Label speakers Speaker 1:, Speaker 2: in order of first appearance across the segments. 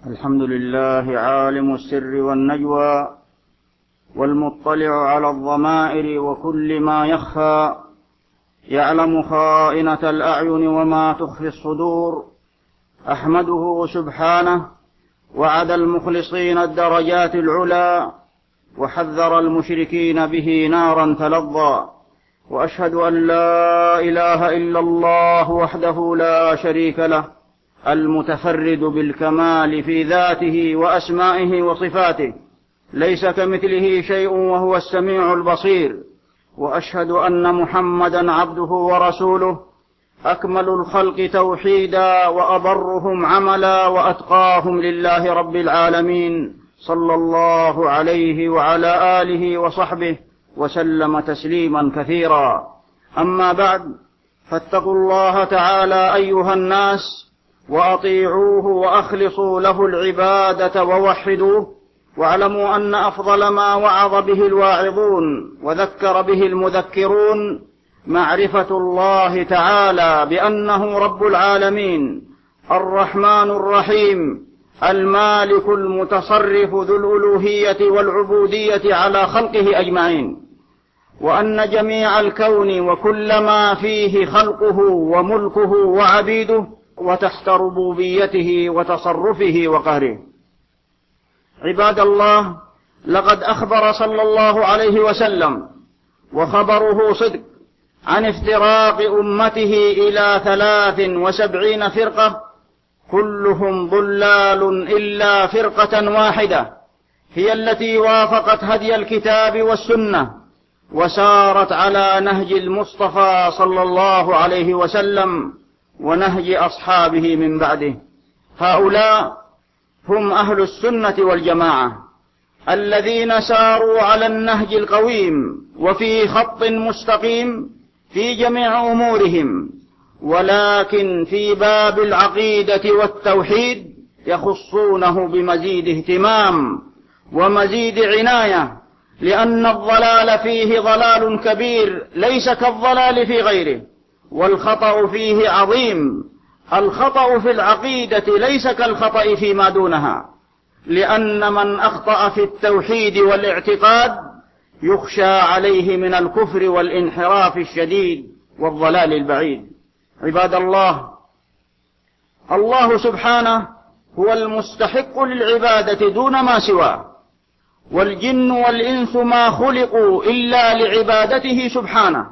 Speaker 1: الحمد لله عالم السر والنجوى والمطلع على الضمائر وكل ما يخفى، يعلم خائنة الأعين وما تخفي الصدور. أحمده سبحانه، وعد المخلصين الدرجات العلى، وحذر المشركين به نارا تلظى. وأشهد أن لا إله إلا الله وحده لا شريك له، المتفرد بالكمال في ذاته وأسمائه وصفاته، ليس كمثله شيء وهو السميع البصير. وأشهد أن محمدا عبده ورسوله، أكمل الخلق توحيدا وأبرهم عملا وأتقاهم لله رب العالمين، صلى الله عليه وعلى آله وصحبه وسلم تسليما كثيرا. أما بعد، فاتقوا الله تعالى أيها الناس، وأطيعوه وأخلصوا له العبادة ووحدوه، واعلموا أن أفضل ما وعظ به الواعظون وذكر به المذكرون معرفة الله تعالى بأنه رب العالمين، الرحمن الرحيم، المالك المتصرف ذو الألوهية والعبودية على خلقه أجمعين، وأن جميع الكون وكل ما فيه خلقه وملكه وعبيده وتحت ربوبيته وتصرفه وقهره. عباد الله، لقد أخبر صلى الله عليه وسلم، وخبره صدق، عن افتراق أمته إلى 73 فرقة، كلهم ضلال إلا فرقة واحدة، هي التي وافقت هدي الكتاب والسنة وسارت على نهج المصطفى صلى الله عليه وسلم ونهج أصحابه من بعده. هؤلاء هم أهل السنة والجماعة، الذين ساروا على النهج القويم وفي خط مستقيم في جميع أمورهم، ولكن في باب العقيدة والتوحيد يخصونه بمزيد اهتمام ومزيد عناية، لأن الضلال فيه ضلال كبير ليس كالضلال في غيره، والخطأ فيه عظيم. الخطأ في العقيدة ليس كالخطأ فيما دونها، لأن من أخطأ في التوحيد والاعتقاد يخشى عليه من الكفر والانحراف الشديد والضلال البعيد. عباد الله، الله سبحانه هو المستحق للعبادة دون ما سواه، والجن والإنس ما خلقوا إلا لعبادته سبحانه،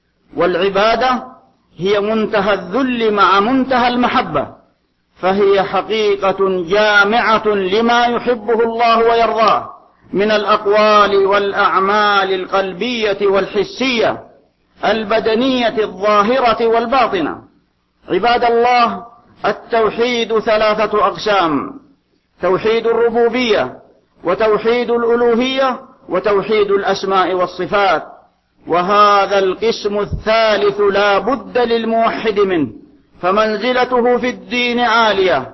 Speaker 1: والعبادة هي منتهى الذل مع منتهى المحبة، فهي حقيقة جامعة لما يحبه الله ويرضاه من الأقوال والأعمال القلبية والحسية البدنية الظاهرة والباطنة. عباد الله، التوحيد 3 أقسام: توحيد الربوبية، وتوحيد الألوهية، وتوحيد الأسماء والصفات. وهذا القسم الثالث لا بد للموحد منه، فمنزلته في الدين عالية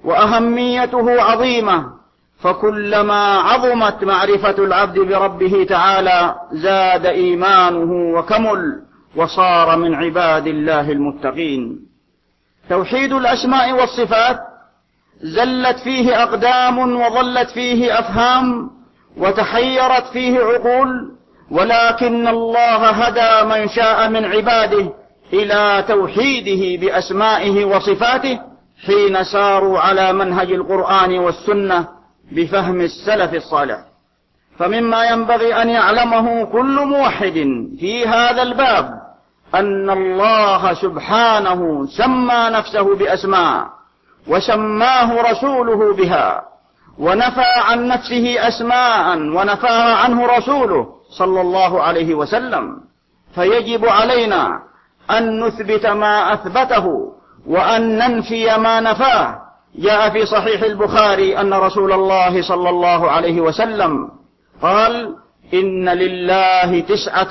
Speaker 1: وأهميته عظيمة، فكلما عظمت معرفة العبد بربه تعالى زاد إيمانه وكمل وصار من عباد الله المتقين. توحيد الأسماء والصفات زلت فيه أقدام وضلت فيه أفهام وتحيرت فيه عقول، ولكن الله هدى من شاء من عباده إلى توحيده بأسمائه وصفاته حين ساروا على منهج القرآن والسنة بفهم السلف الصالح. فمما ينبغي أن يعلمه كل موحد في هذا الباب أن الله سبحانه سمى نفسه بأسماء وسماه رسوله بها، ونفى عن نفسه أسماء ونفاها عنه رسوله صلى الله عليه وسلم. فيجب علينا أن نثبت ما أثبته وأن ننفي ما نفاه. جاء في صحيح البخاري أن رسول الله صلى الله عليه وسلم قال: إن لله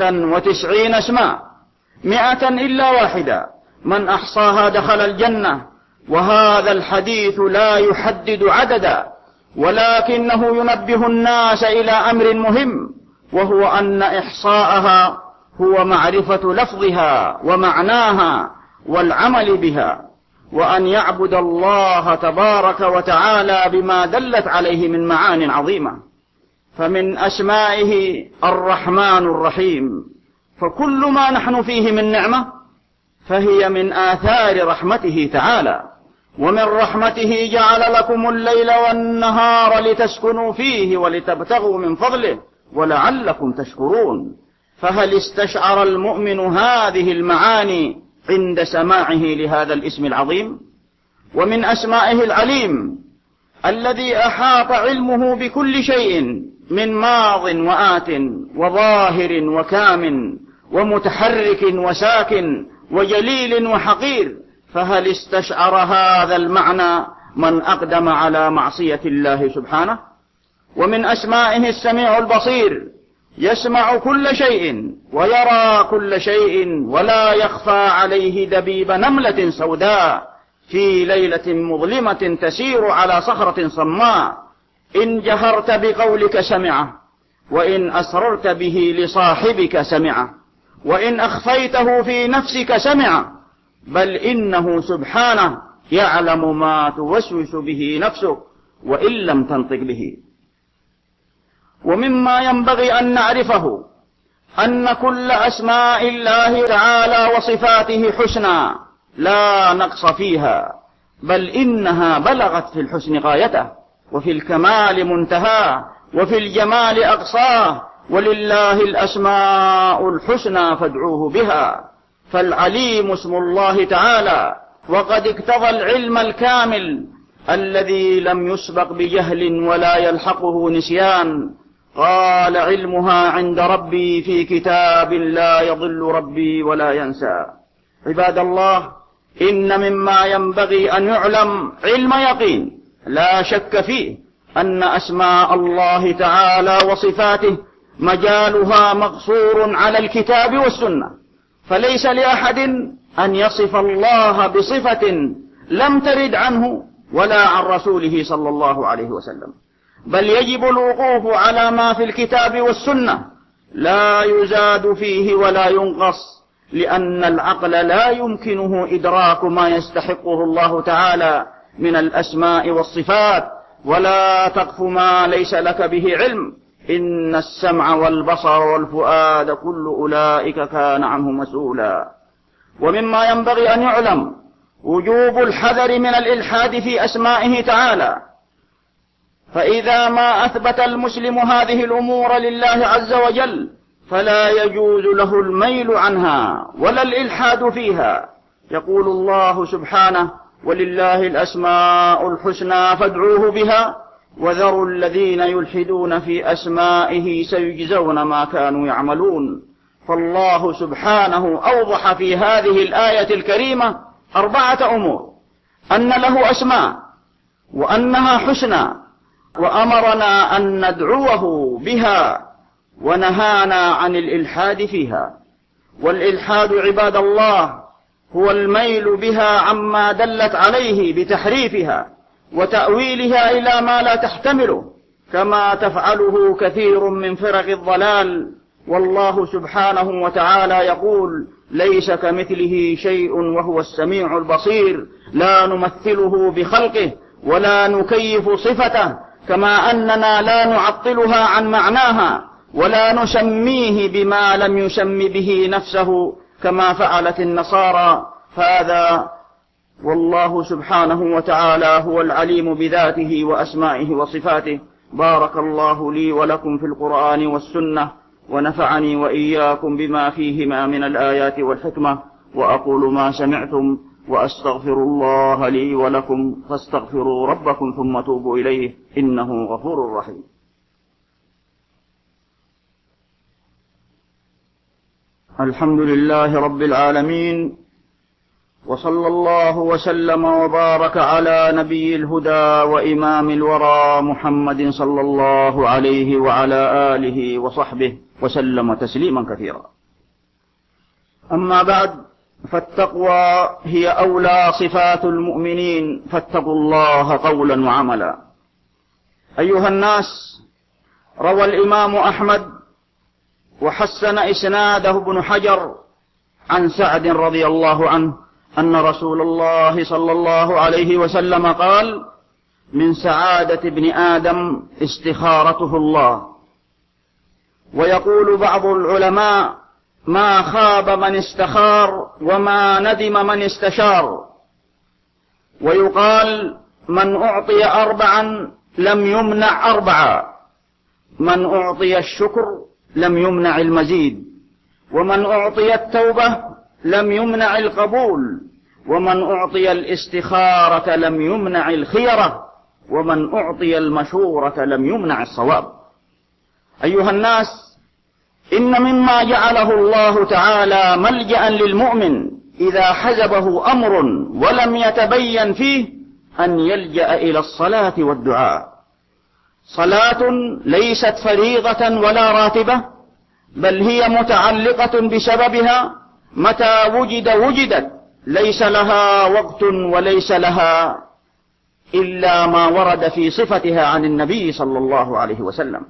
Speaker 1: 99 اسما 100 إلا واحدة، من أحصاها دخل الجنة. وهذا الحديث لا يحدد عددا، ولكنه ينبه الناس إلى أمر مهم، وهو أن إحصاءها هو معرفة لفظها ومعناها والعمل بها. وأن يعبد الله تبارك وتعالى بما دلت عليه من معان عظيمة. فمن أسمائه الرحمن الرحيم، فكل ما نحن فيه من نعمة فهي من آثار رحمته تعالى. ومن رحمته جعل لكم الليل والنهار لتسكنوا فيه ولتبتغوا من فضله ولعلكم تشكرون. فهل استشعر المؤمن هذه المعاني عند سماعه لهذا الاسم العظيم؟ ومن أسمائه العليم الذي أحاط علمه بكل شيء من ماض وآت وظاهر وكام ومتحرك وساكن وجليل وحقير. فهل استشعر هذا المعنى من أقدم على معصية الله سبحانه؟ ومن أسمائه السميع البصير، يسمع كل شيء ويرى كل شيء ولا يخفى عليه دبيب نملة سوداء في ليلة مظلمة تسير على صخرة صماء. إن جهرت بقولك سمعه، وإن أسررت به لصاحبك سمعه، وإن أخفيته في نفسك سمعه، بل إنه سبحانه يعلم ما توسوس به نفسك وإن لم تنطق به. ومما ينبغي أن نعرفه أن كل أسماء الله تعالى وصفاته حسنى لا نقص فيها، بل إنها بلغت في الحسن غايته، وفي الكمال منتهاه، وفي الجمال أقصاه. ولله الأسماء الحسنى فادعوه بها. فالعليم اسم الله تعالى، وقد اقتضى العلم الكامل الذي لم يسبق بجهل ولا يلحقه نسيان. قال علمها عند ربي في كتاب لا يضل ربي ولا ينسى. عباد الله، إن مما ينبغي أن يعلم علم يقين لا شك فيه أن أسماء الله تعالى وصفاته مجالها مقصور على الكتاب والسنة، فليس لأحد أن يصف الله بصفة لم ترد عنه ولا عن رسوله صلى الله عليه وسلم، بل يجب الوقوف على ما في الكتاب والسنة، لا يزاد فيه ولا ينقص، لأن العقل لا يمكنه إدراك ما يستحقه الله تعالى من الأسماء والصفات. ولا تقف ما ليس لك به علم، إن السمع والبصر والفؤاد كل أولئك كان عنه مسؤولا. ومما ينبغي أن يعلم وجوب الحذر من الإلحاد في أسمائه تعالى، فإذا ما أثبت المسلم هذه الأمور لله عز وجل فلا يجوز له الميل عنها ولا الإلحاد فيها. يقول الله سبحانه: ولله الأسماء الحسنى فادعوه بها وذروا الذين يلحدون في أسمائه سيجزون ما كانوا يعملون. فالله سبحانه أوضح في هذه الآية الكريمة 4 أمور: أن له أسماء، وأنها حسنى، وأمرنا أن ندعوه بها، ونهانا عن الإلحاد فيها. والإلحاد عباد الله هو الميل بها عما دلت عليه بتحريفها وتأويلها إلى ما لا تحتمله، كما تفعله كثير من فرق الضلال. والله سبحانه وتعالى يقول: ليس كمثله شيء وهو السميع البصير. لا نمثله بخلقه ولا نكيف صفته، كما أننا لا نعطلها عن معناها ولا نسميه بما لم يسم به نفسه كما فعلت النصارى. فهذا والله سبحانه وتعالى هو العليم بذاته وأسمائه وصفاته. بارك الله لي ولكم في القرآن والسنة، ونفعني وإياكم بما فيهما من الآيات والحكمة. وأقول ما سمعتم وأستغفر الله لي ولكم، فاستغفروا ربكم ثم توبوا إليه إنه غفور رحيم. الحمد لله رب العالمين، وصلى الله وسلم وبارك على نبي الهدى وإمام الورى محمد صلى الله عليه وعلى آله وصحبه وسلم تسليما كثيرا. أما بعد، فالتقوى هي أولى صفات المؤمنين، فاتقوا الله قولا وعملا. أيها الناس، روى الإمام أحمد وحسن إسناده ابن حجر عن سعد رضي الله عنه أن رسول الله صلى الله عليه وسلم قال: من سعادة ابن آدم استخارته الله. ويقول بعض العلماء: ما خاب من استخار وما ندم من استشار. ويقال: من أعطي 4 لم يمنع 4، من أعطي الشكر لم يمنع المزيد، ومن أعطي التوبة لم يمنع القبول، ومن أعطي الاستخارة لم يمنع الخيرة، ومن أعطي المشورة لم يمنع الصواب. أيها الناس، إن مما جعله الله تعالى ملجأ للمؤمن إذا حزبه أمر ولم يتبين فيه أن يلجأ إلى الصلاة والدعاء. صلاة ليست فريضة ولا راتبة، بل هي متعلقة بسببها، متى وجدت، ليس لها وقت وليس لها إلا ما ورد في صفتها عن النبي صلى الله عليه وسلم.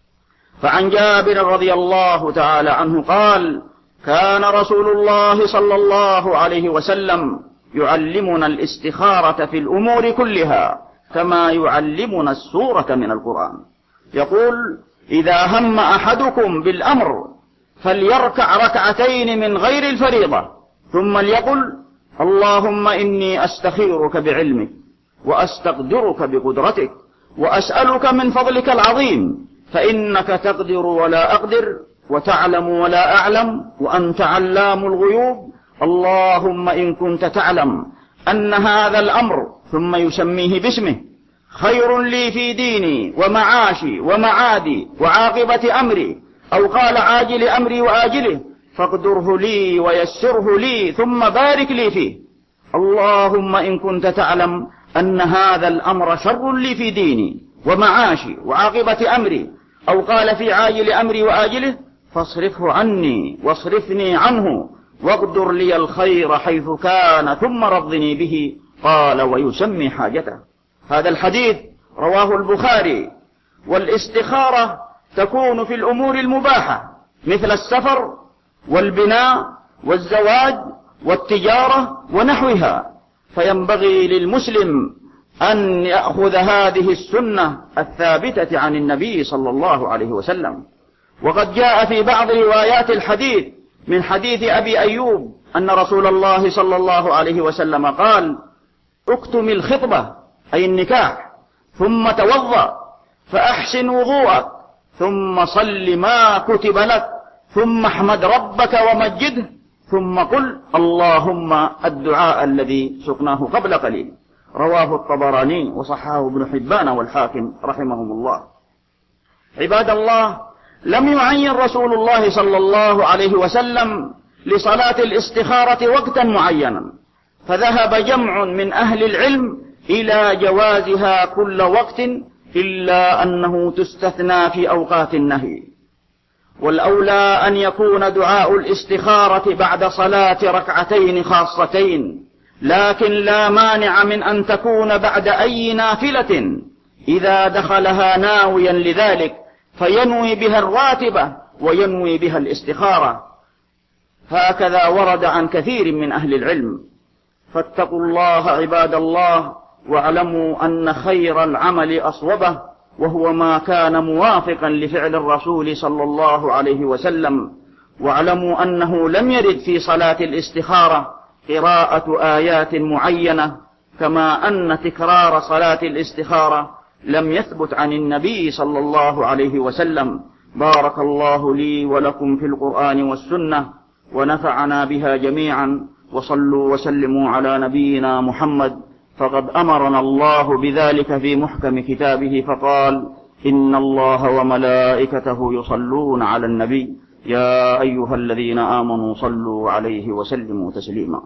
Speaker 1: فعن جابر رضي الله تعالى عنه قال: كان رسول الله صلى الله عليه وسلم يعلمنا الاستخارة في الأمور كلها كما يعلمنا السورة من القرآن. يقول: إذا هم أحدكم بالأمر فليركع 2 من غير الفريضة، ثم ليقل: اللهم إني أستخيرك بعلمك، وأستقدرك بقدرتك، وأسألك من فضلك العظيم، فإنك تقدر ولا أقدر، وتعلم ولا أعلم، وأنت علام الغيوب. اللهم إن كنت تعلم أن هذا الأمر، ثم يسميه باسمه، خير لي في ديني ومعاشي ومعادي وعاقبة أمري، أو قال عاجل أمري وآجله، فاقدره لي ويسره لي ثم بارك لي فيه. اللهم إن كنت تعلم أن هذا الأمر شر لي في ديني ومعاشي وعاقبة أمري، أو قال في عاجل أمري وآجله، فاصرفه عني واصرفني عنه، واقدر لي الخير حيث كان ثم رضني به. قال: ويسمي حاجته. هذا الحديث رواه البخاري. والاستخارة تكون في الأمور المباحة مثل السفر والبناء والزواج والتجارة ونحوها، فينبغي للمسلم أن يأخذ هذه السنة الثابتة عن النبي صلى الله عليه وسلم. وقد جاء في بعض روايات الحديث من حديث أبي أيوب أن رسول الله صلى الله عليه وسلم قال: اكتم الخطبة أي النكاح، ثم توضأ، فأحسن وضوءك، ثم صل ما كتب لك، ثم احمد ربك ومجده، ثم قل: اللهم الدعاء الذي سقناه قبل قليل. رواه الطبراني وصححه ابن حبان والحاكم رحمهم الله. عباد الله، لم يعين رسول الله صلى الله عليه وسلم لصلاة الاستخارة وقتا معينا، فذهب جمع من أهل العلم إلى جوازها كل وقت، إلا أنه تستثنى في أوقات النهي. والأولى أن يكون دعاء الاستخارة بعد صلاة 2 خاصتين، لكن لا مانع من أن تكون بعد أي نافلة إذا دخلها ناويا لذلك، فينوي بها الراتبة وينوي بها الاستخارة. هكذا ورد عن كثير من أهل العلم. فاتقوا الله عباد الله، واعلموا أن خير العمل أصوبه، وهو ما كان موافقا لفعل الرسول صلى الله عليه وسلم. واعلموا أنه لم يرد في صلاة الاستخارة قراءة آيات معينة، كما أن تكرار صلاة الاستخارة لم يثبت عن النبي صلى الله عليه وسلم. بارك الله لي ولكم في القرآن والسنة، ونفعنا بها جميعا. وصلوا وسلموا على نبينا محمد، فقد أمرنا الله بذلك في محكم كتابه، فقال: إن الله وملائكته يصلون على النبي، يا أيها الذين آمنوا صلوا عليه وسلموا تسليما.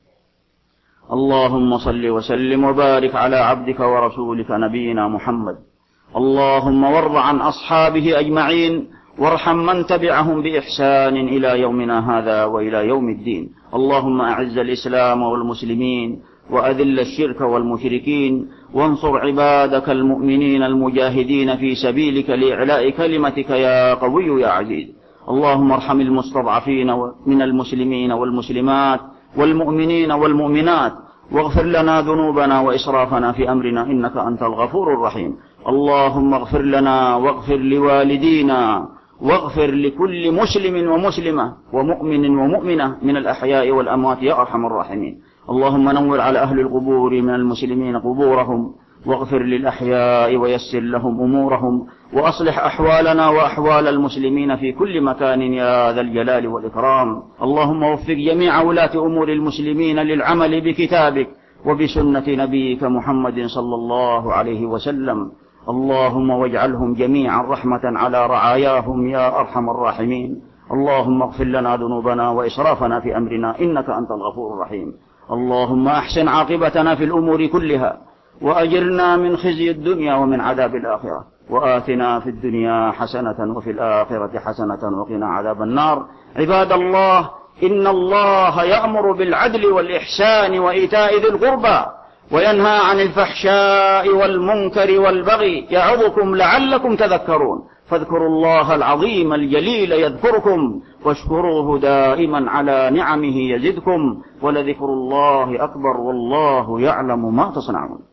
Speaker 1: اللهم صل وسلم وبارك على عبدك ورسولك نبينا محمد. اللهم وارض عن أصحابه أجمعين، وارحم من تبعهم بإحسان إلى يومنا هذا وإلى يوم الدين. اللهم أعز الإسلام والمسلمين، وأذل الشرك والمشركين، وانصر عبادك المؤمنين المجاهدين في سبيلك لإعلاء كلمتك يا قوي يا عزيز. اللهم ارحم المستضعفين من المسلمين والمسلمات والمؤمنين والمؤمنات، واغفر لنا ذنوبنا وإسرافنا في أمرنا إنك أنت الغفور الرحيم. اللهم اغفر لنا واغفر لوالدينا واغفر لكل مسلم ومسلمة ومؤمن ومؤمنة من الأحياء والأموات يا أرحم الراحمين. اللهم نور على أهل القبور من المسلمين قبورهم، واغفر للأحياء ويسر لهم أمورهم، وأصلح أحوالنا وأحوال المسلمين في كل مكان يا ذا الجلال والإكرام. اللهم وفق جميع ولاة أمور المسلمين للعمل بكتابك وبسنة نبيك محمد صلى الله عليه وسلم. اللهم واجعلهم جميعا رحمة على رعاياهم يا أرحم الراحمين. اللهم اغفر لنا ذنوبنا وإسرافنا في أمرنا إنك أنت الغفور الرحيم. اللهم أحسن عاقبتنا في الأمور كلها، وأجرنا من خزي الدنيا ومن عذاب الآخرة، وآتنا في الدنيا حسنة وفي الآخرة حسنة وقنا عذاب النار. عباد الله، إن الله يأمر بالعدل والإحسان وإيتاء ذي القربى وينهى عن الفحشاء والمنكر والبغي يعظكم لعلكم تذكرون. فاذكروا الله العظيم الجليل يذكركم، واشكروه دائما على نعمه يزدكم، ولذكر الله أكبر والله يعلم ما تصنعون.